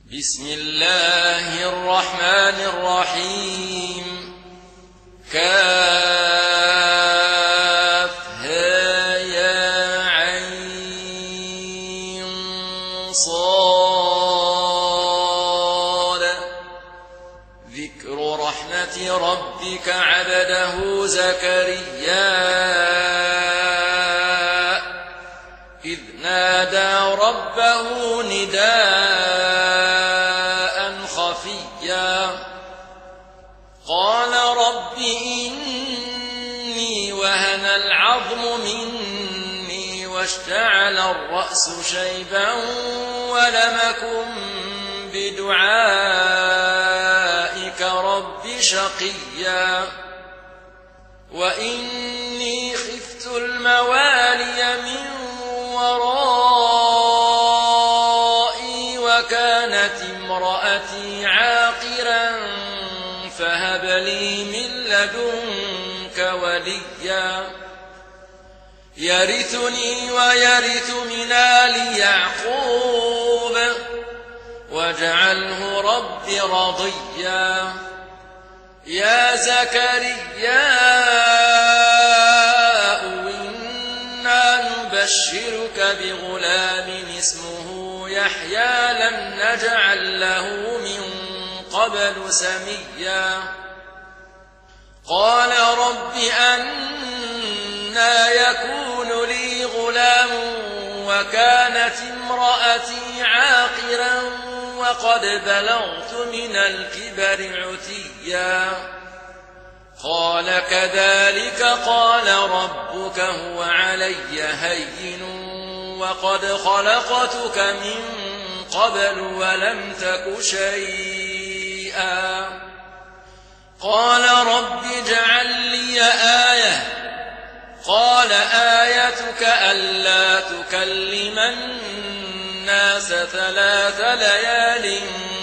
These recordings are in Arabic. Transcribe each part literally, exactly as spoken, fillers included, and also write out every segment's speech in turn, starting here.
بسم الله الرحمن الرحيم. كافها يا عين صاد. ذكر رحمة ربك عبده زكريا إذ نادى ربه نداء خفيا قال رب إني وهن العظم مني واشتعل الرأس شيبا ولم أكن بدعائك رب شقيا وإني خفت الموالي من ورائي وكانت امرأتي عاقرا فهب لي من لدنك وليا يرثني ويرث من آل يعقوب واجعله رب رضيا. يا زكريا إنا نبشرك بغلام اسمه يحيى لم نجعل له من قبل سميا قال رب أنى يكون لي غلام وكانت امرأتي عاقرا وقد بلغت من الكبر عتيا قال كذلك قال ربك هو علي هين وقد خلقتك من قبل ولم تك شيئا قال رب اجعل لي آية قال آيتك ألا تكلم الناس ثلاث ليال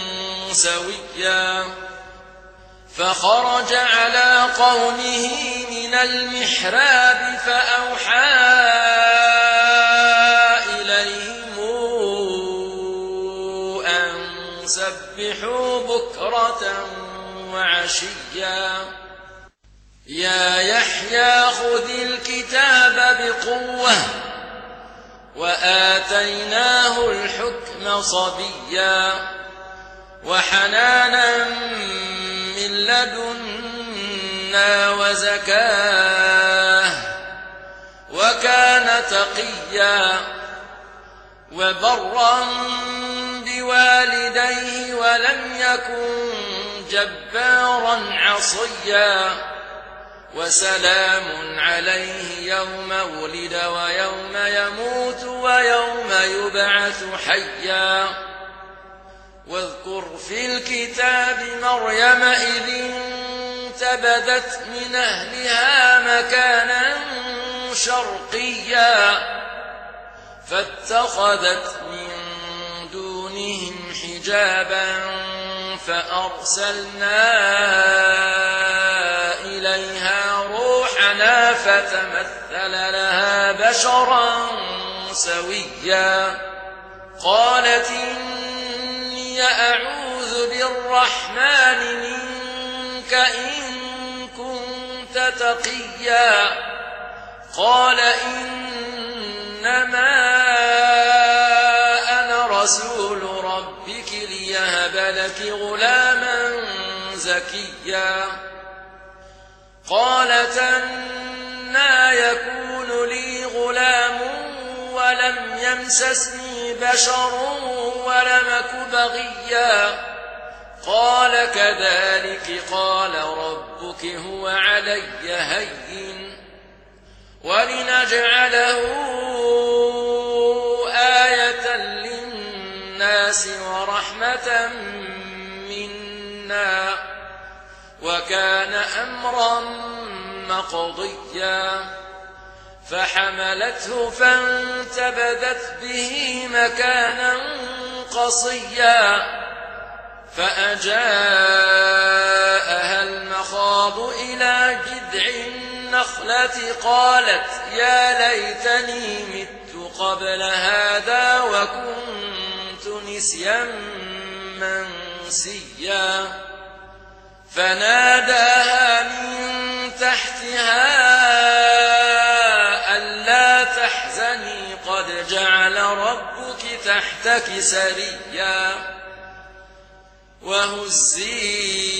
سويا فخرج على قومه من المحراب فأوحى إليهم أن سبحوا بكرة وعشيا يا يحيى خذ الكتاب بقوة وآتيناه الحكم صبيا وحنانا من لدنا وزكاه وكان تقيا وبرا بوالديه ولم يكن جبارا عصيا وسلام عليه يوم ولد ويوم يموت ويوم يبعث حيا واذكر في الكتاب مريم إذ انتبذت من أهلها مكانا شرقيا فاتخذت من دونهم حجابا فأرسلنا إليها روحنا فتمثل لها بشرا سويا قالت إني أعوذ بالرحمن منك إن كنت تقيا قال إنما أنا رسول ربك ليهب لك غلاما زكيا قالت أنى يكون لي غلام ولم يمسسني بشر ولم أك بغيا قال كذلك قال ربك هو علي هين ولنجعله آية للناس ورحمة منا وكان أمرا مقضيا فحملته فانتبذت به مكانا قصيا فأجاءها المخاض إلى جذع النخلة قالت يا ليتني مت قبل هذا وكنت نسيا منسيا فناداها من تحتها ألا تحزني قد جعل ربك تحتك سريا وهزي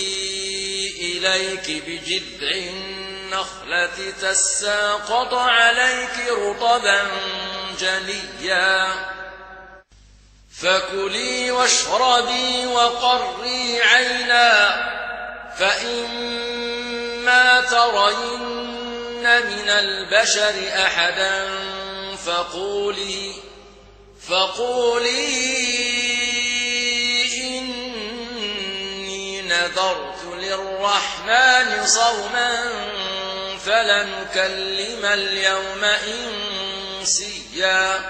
إليك بجذع النخلة تساقط عليك رطبا جنيا فكلي واشربي وقري عينا فإما ترين من البشر أحدا فقولي فقولي إني نذرت للرحمن صوما فلنكلم اليوم إنسيا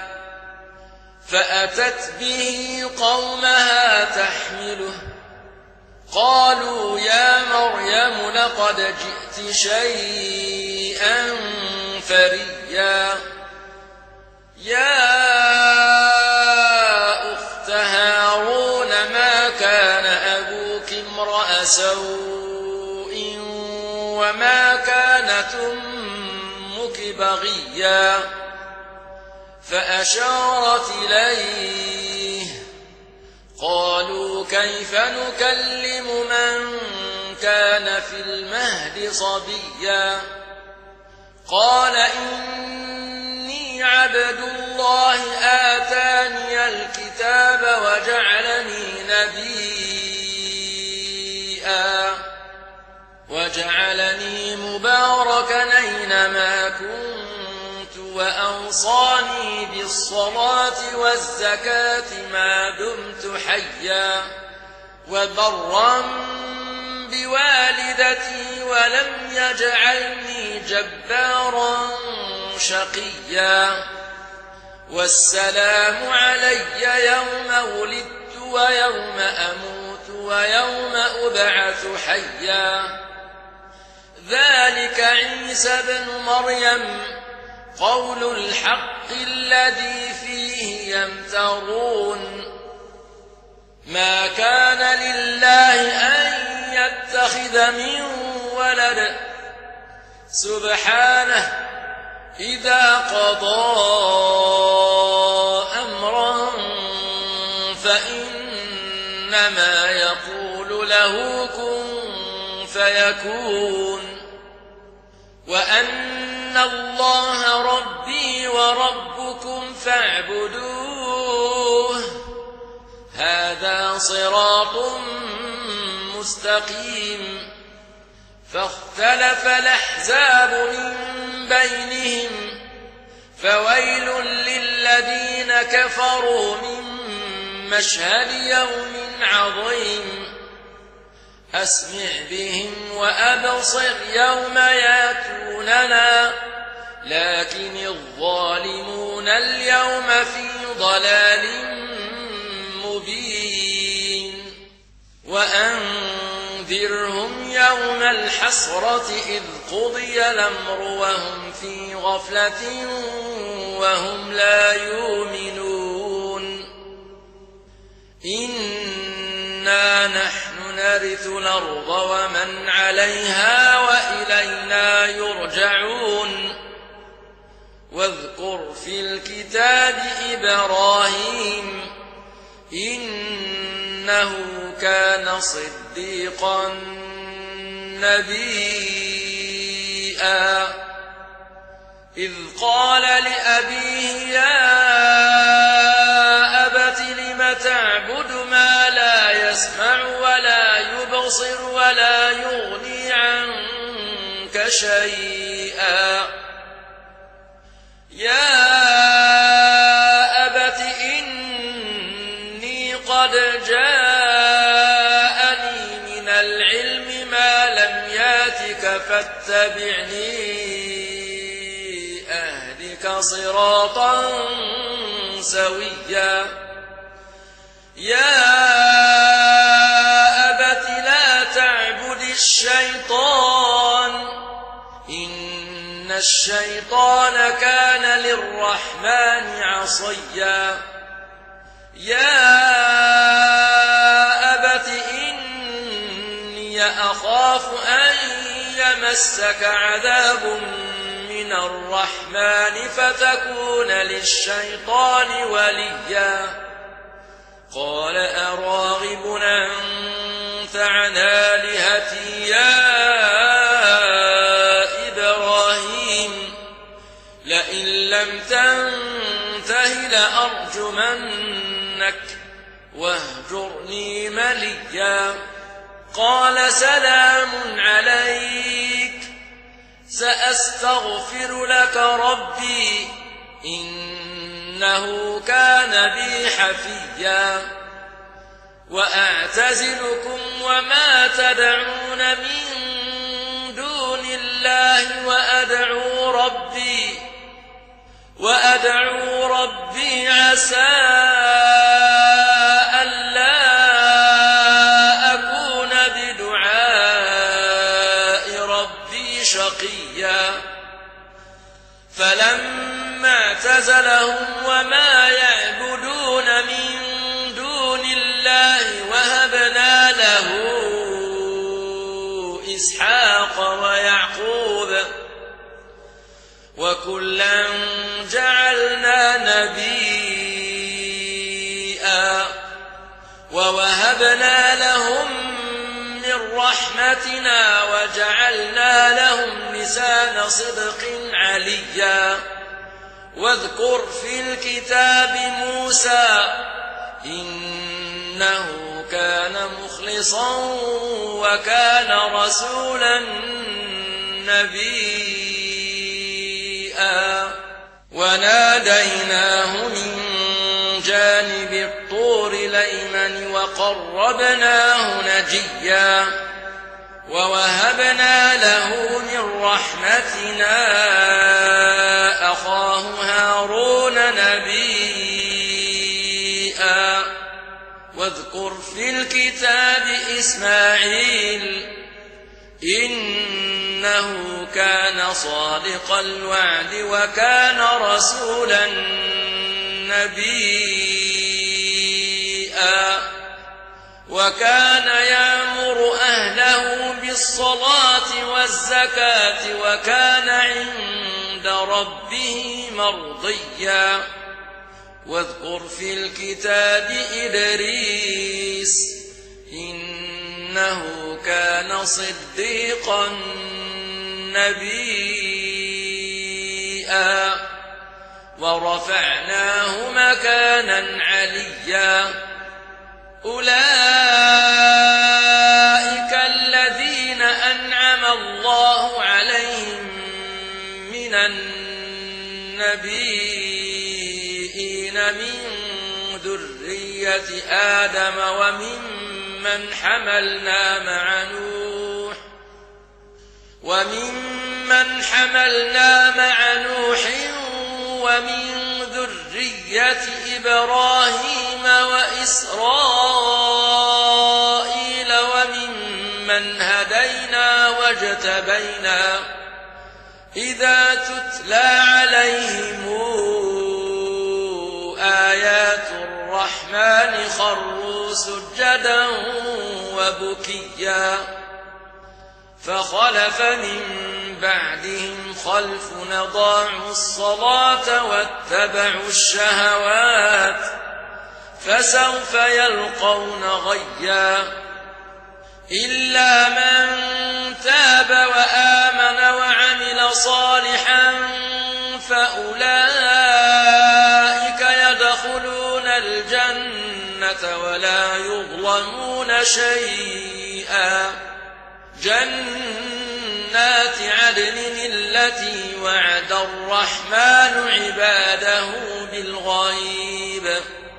فأتت به قومها تحمله قالوا يا مريم لقد جئت شيئا فريا يا أخت هارون ما كان أبوك امرأ سوء وما كانت أمك بغيا فأشارت إليه قالوا كيف نكلم من كان في المهد صبيا قال إني عبد الله آتاني الكتاب وجعلني نبيا وجعلني مباركا أينما كنت وأوصاني بالصلاة والزكاة ما دمت حيا وبرا بوالدتي ولم يجعلني جبارا شقيا والسلام علي يوم ولدت ويوم أموت ويوم أبعث حيا ذلك عيسى بن مريم قول الحق الذي فيه يمترون ما كان لله أن يتخذ من ولد سبحانه إذا قضى أمرا فإنما يقول له كن فيكون وأن الله ربي وربكم فاعبدوه هذا صراط مستقيم فاختلف الأحزاب من بينهم فويل للذين كفروا من مشهد يوم عظيم أسمع بهم وأبصر يوم ياتوننا لكن الظالمون اليوم في ضلال مبين وأنذرهم يوم الحسرة إذ قضي الأمر وهم في غفلة وهم لا يؤمنون إنا نحن نرث الأرض ومن عليها وإلينا يرجعون واذكر في الكتاب إبراهيم إنه كان صديقا نبيا إذ قال لأبيه يا أبت لم تعبد ما لا يسمع ولا يبصر ولا يغني عنك شيئا يا أبت إني قد جاءني من العلم ما لم ياتك فاتبعني أهدك صراطا سويا يا أبت لا تعبد الشيطان إن الشيطان كان للرحمن عصيا يا أخاف أن يمسك عذاب من الرحمن فتكون للشيطان وليا قال أراغب أنت عن آلهتي يا إبراهيم لئن لم تنته لأرجمنك واهجرني مليا قال سلام عليك سأستغفر لك ربي إنه كان بي حفيا وأعتزلكم وما تدعون من دون الله وأدعو ربي وأدعو ربي عسى ألا أكون بدعاء ربي شقيا فلما اعتزلهم وما يعبدون من دون الله وهبنا له إسحاق ويعقوب وكلا جعلنا نبيا ووهبنا لهم من رحمتنا وجعلنا لهم لسان صدق عليا واذكر في الكتاب موسى إنه كان مخلصا وكان رسولا نبيا وناديناه من جانب الطور الأيمن وقربناه نجيا ووهبنا له من رحمتنا أخاه هارون نبيا واذكر في الكتاب إسماعيل إنه كان صادق الوعد وكان رسولا نبيا وكان يأمر أهله بالصلاة والزكاة وكان عند ربه مرضيا واذكر في الكتاب إدريس إنه كان صديقا نبيا ورفعناه مكانا عليا أولئك الذين أنعم الله عليهم من النبيين من ذرية آدم وممن حملنا مع نوح وممن حملنا مع نوح ومن ذرية إبراهيم وإسرائيل وممن هدينا واجتبينا إذا تتلى عليهم آيات الرحمن خروا سجدا وبكيا فخلف من بعدهم خلف أضاعوا الصلاة واتبعوا الشهوات فسوف يلقون غيا إلا من تاب وآمن وعمل صالحا فأولئك يدخلون الجنة ولا يظلمون شيئا جنات عدن التي وعد الرحمن عباده بالغيب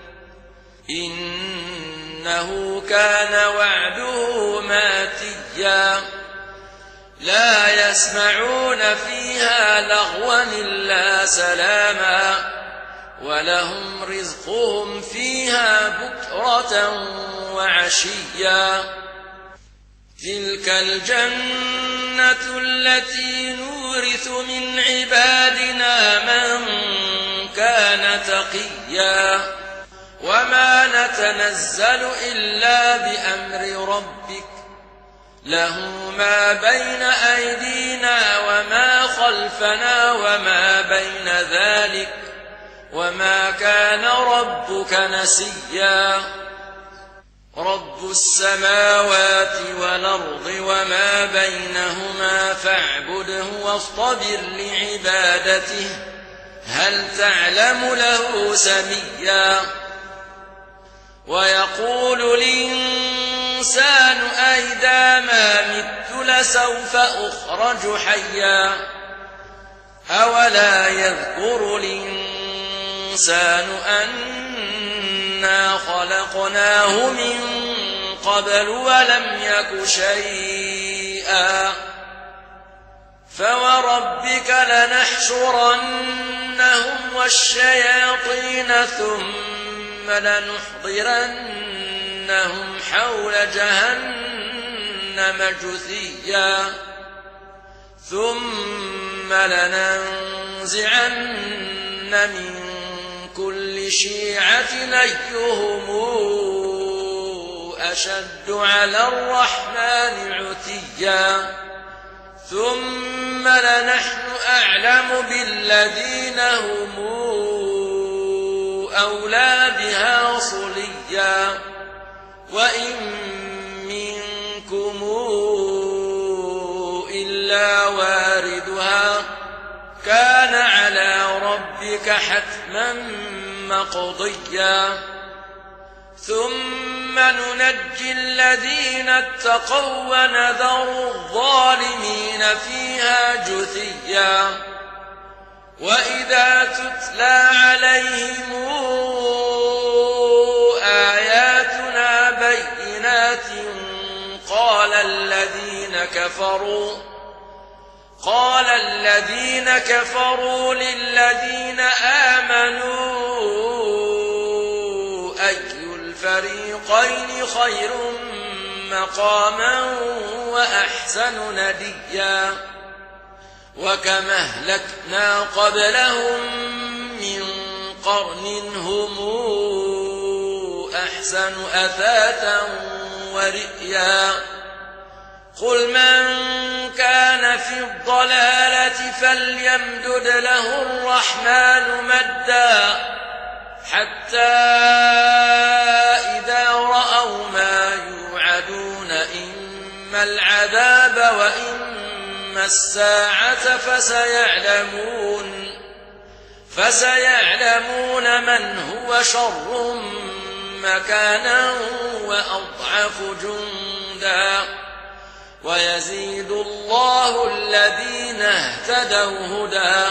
إنه كان وعده ماتيا لا يسمعون فيها لغوا إلا سلاما ولهم رزقهم فيها بكرة وعشيا تلك الجنة التي نورث من عبادنا من كان تقيا وما نتنزل إلا بأمر ربك له ما بين أيدينا وما خلفنا وما بين ذلك وما كان ربك نسيا رب السماوات والأرض وما بينهما فاعبده واصطبر لعبادته هل تعلم له سميا ويقول الإنسان أئذا ما مت لسوف أخرج حيا أولا يذكر الإنسان أنا خلقناه من قبل ولم يك شيئا فوربك لنحشرنهم والشياطين ثم لنحضرنهم حول جهنم جثيا ثم لننزعن من كل شيعة أيهم أشد على الرحمن عتيا ثم لنحن أعلم بالذين هم أولى بها صليا وإن منكم إلا واردها كان على ربك حتما مقضيا ثم ننجي الذين اتقوا ونذر الظالمين فيها جثيا وإذا تتلى عليهم آياتنا بينات قال الذين كفروا قال الذين كفروا للذين آمنوا أي الفريقين خير مقاما وأحسن نديا وكم أهلكنا قبلهم من قرن هم أحسن أثاثا ورئيا قل من كان في الضلالة فليمدد له الرحمن مدا حتى إذا رأوا ما يوعدون إما العذاب وإما الساعة فسيعلمون فسيعلمون من هو شر مكانا وأضعف جندا ويزيد الله الذين اهتدوا هدى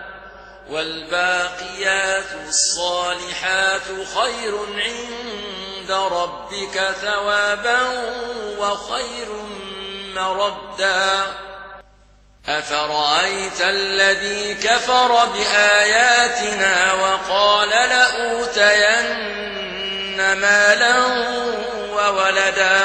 والباقيات الصالحات خير عند ربك ثوابا وخير مردا أفرأيت الذي كفر بآياتنا وقال لأوتين مالا وولدا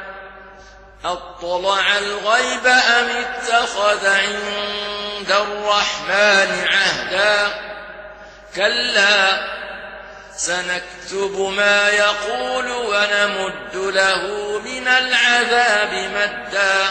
أطلع الغيب أم اتخذ عند الرحمن عهدا كلا سنكتب ما يقول ونمد له من العذاب مدا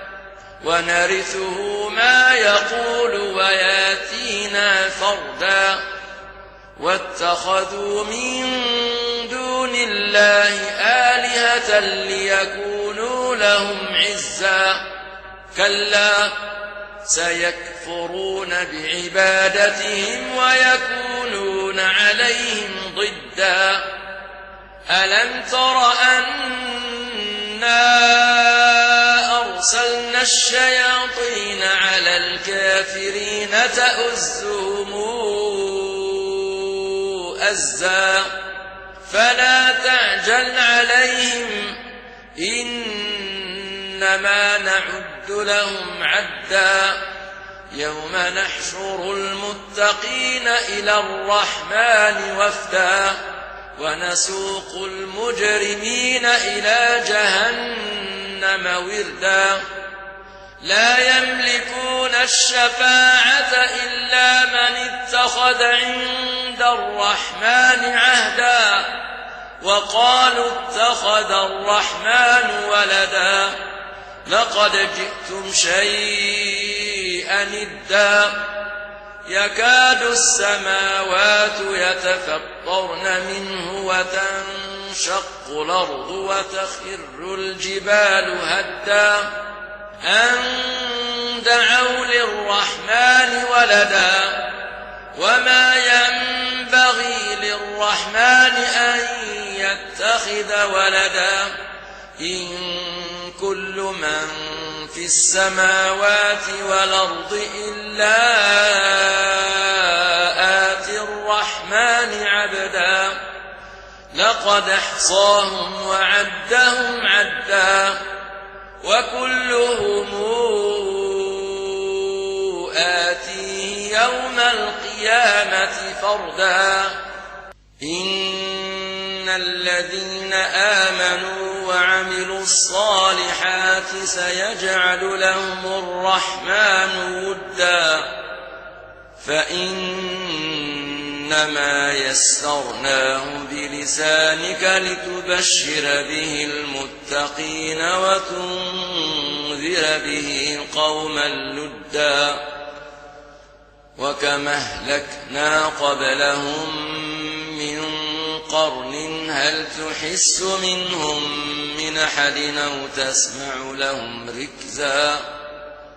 ونرثه ما يقول وياتينا فردا واتخذوا من دون الله آلهة ليكونوا لهم عزا كلا سيكفرون بعبادتهم ويكونون عليهم ضدا ألم تر أنا أرسلنا الشياطين على الكافرين تؤزهم أزا فلا تعجل عليهم إنما نعد لهم عدا يوم نحشر المتقين إلى الرحمن وفدا ونسوق المجرمين إلى جهنم وردا لا يملكون الشفاعة إلا من اتخذ عند الرحمن عهدا وقالوا اتخذ الرحمن ولدا لقد جئتم شيئا إدا يكاد السماوات يتفطرن منه وتنشق الأرض وتخر الجبال هدا أن دعوا للرحمن ولدا وما ينبغي للرحمن أن يتخذ ولدا إن كل من في السماوات والأرض إلا آتي الرحمن عبدا لقد احصاهم وعدهم عدا وكلهم آتيه يوم القيامة فردا إن الذين آمنوا وعملوا الصالحات سيجعل لهم الرحمن ودا فإنما يسرناه بلسانك لتبشر به المتقين وتنذر به قوما لدا وكما أهلكنا قبلهم من قرن هل تحس منهم من أحد أو تسمع لهم ركزا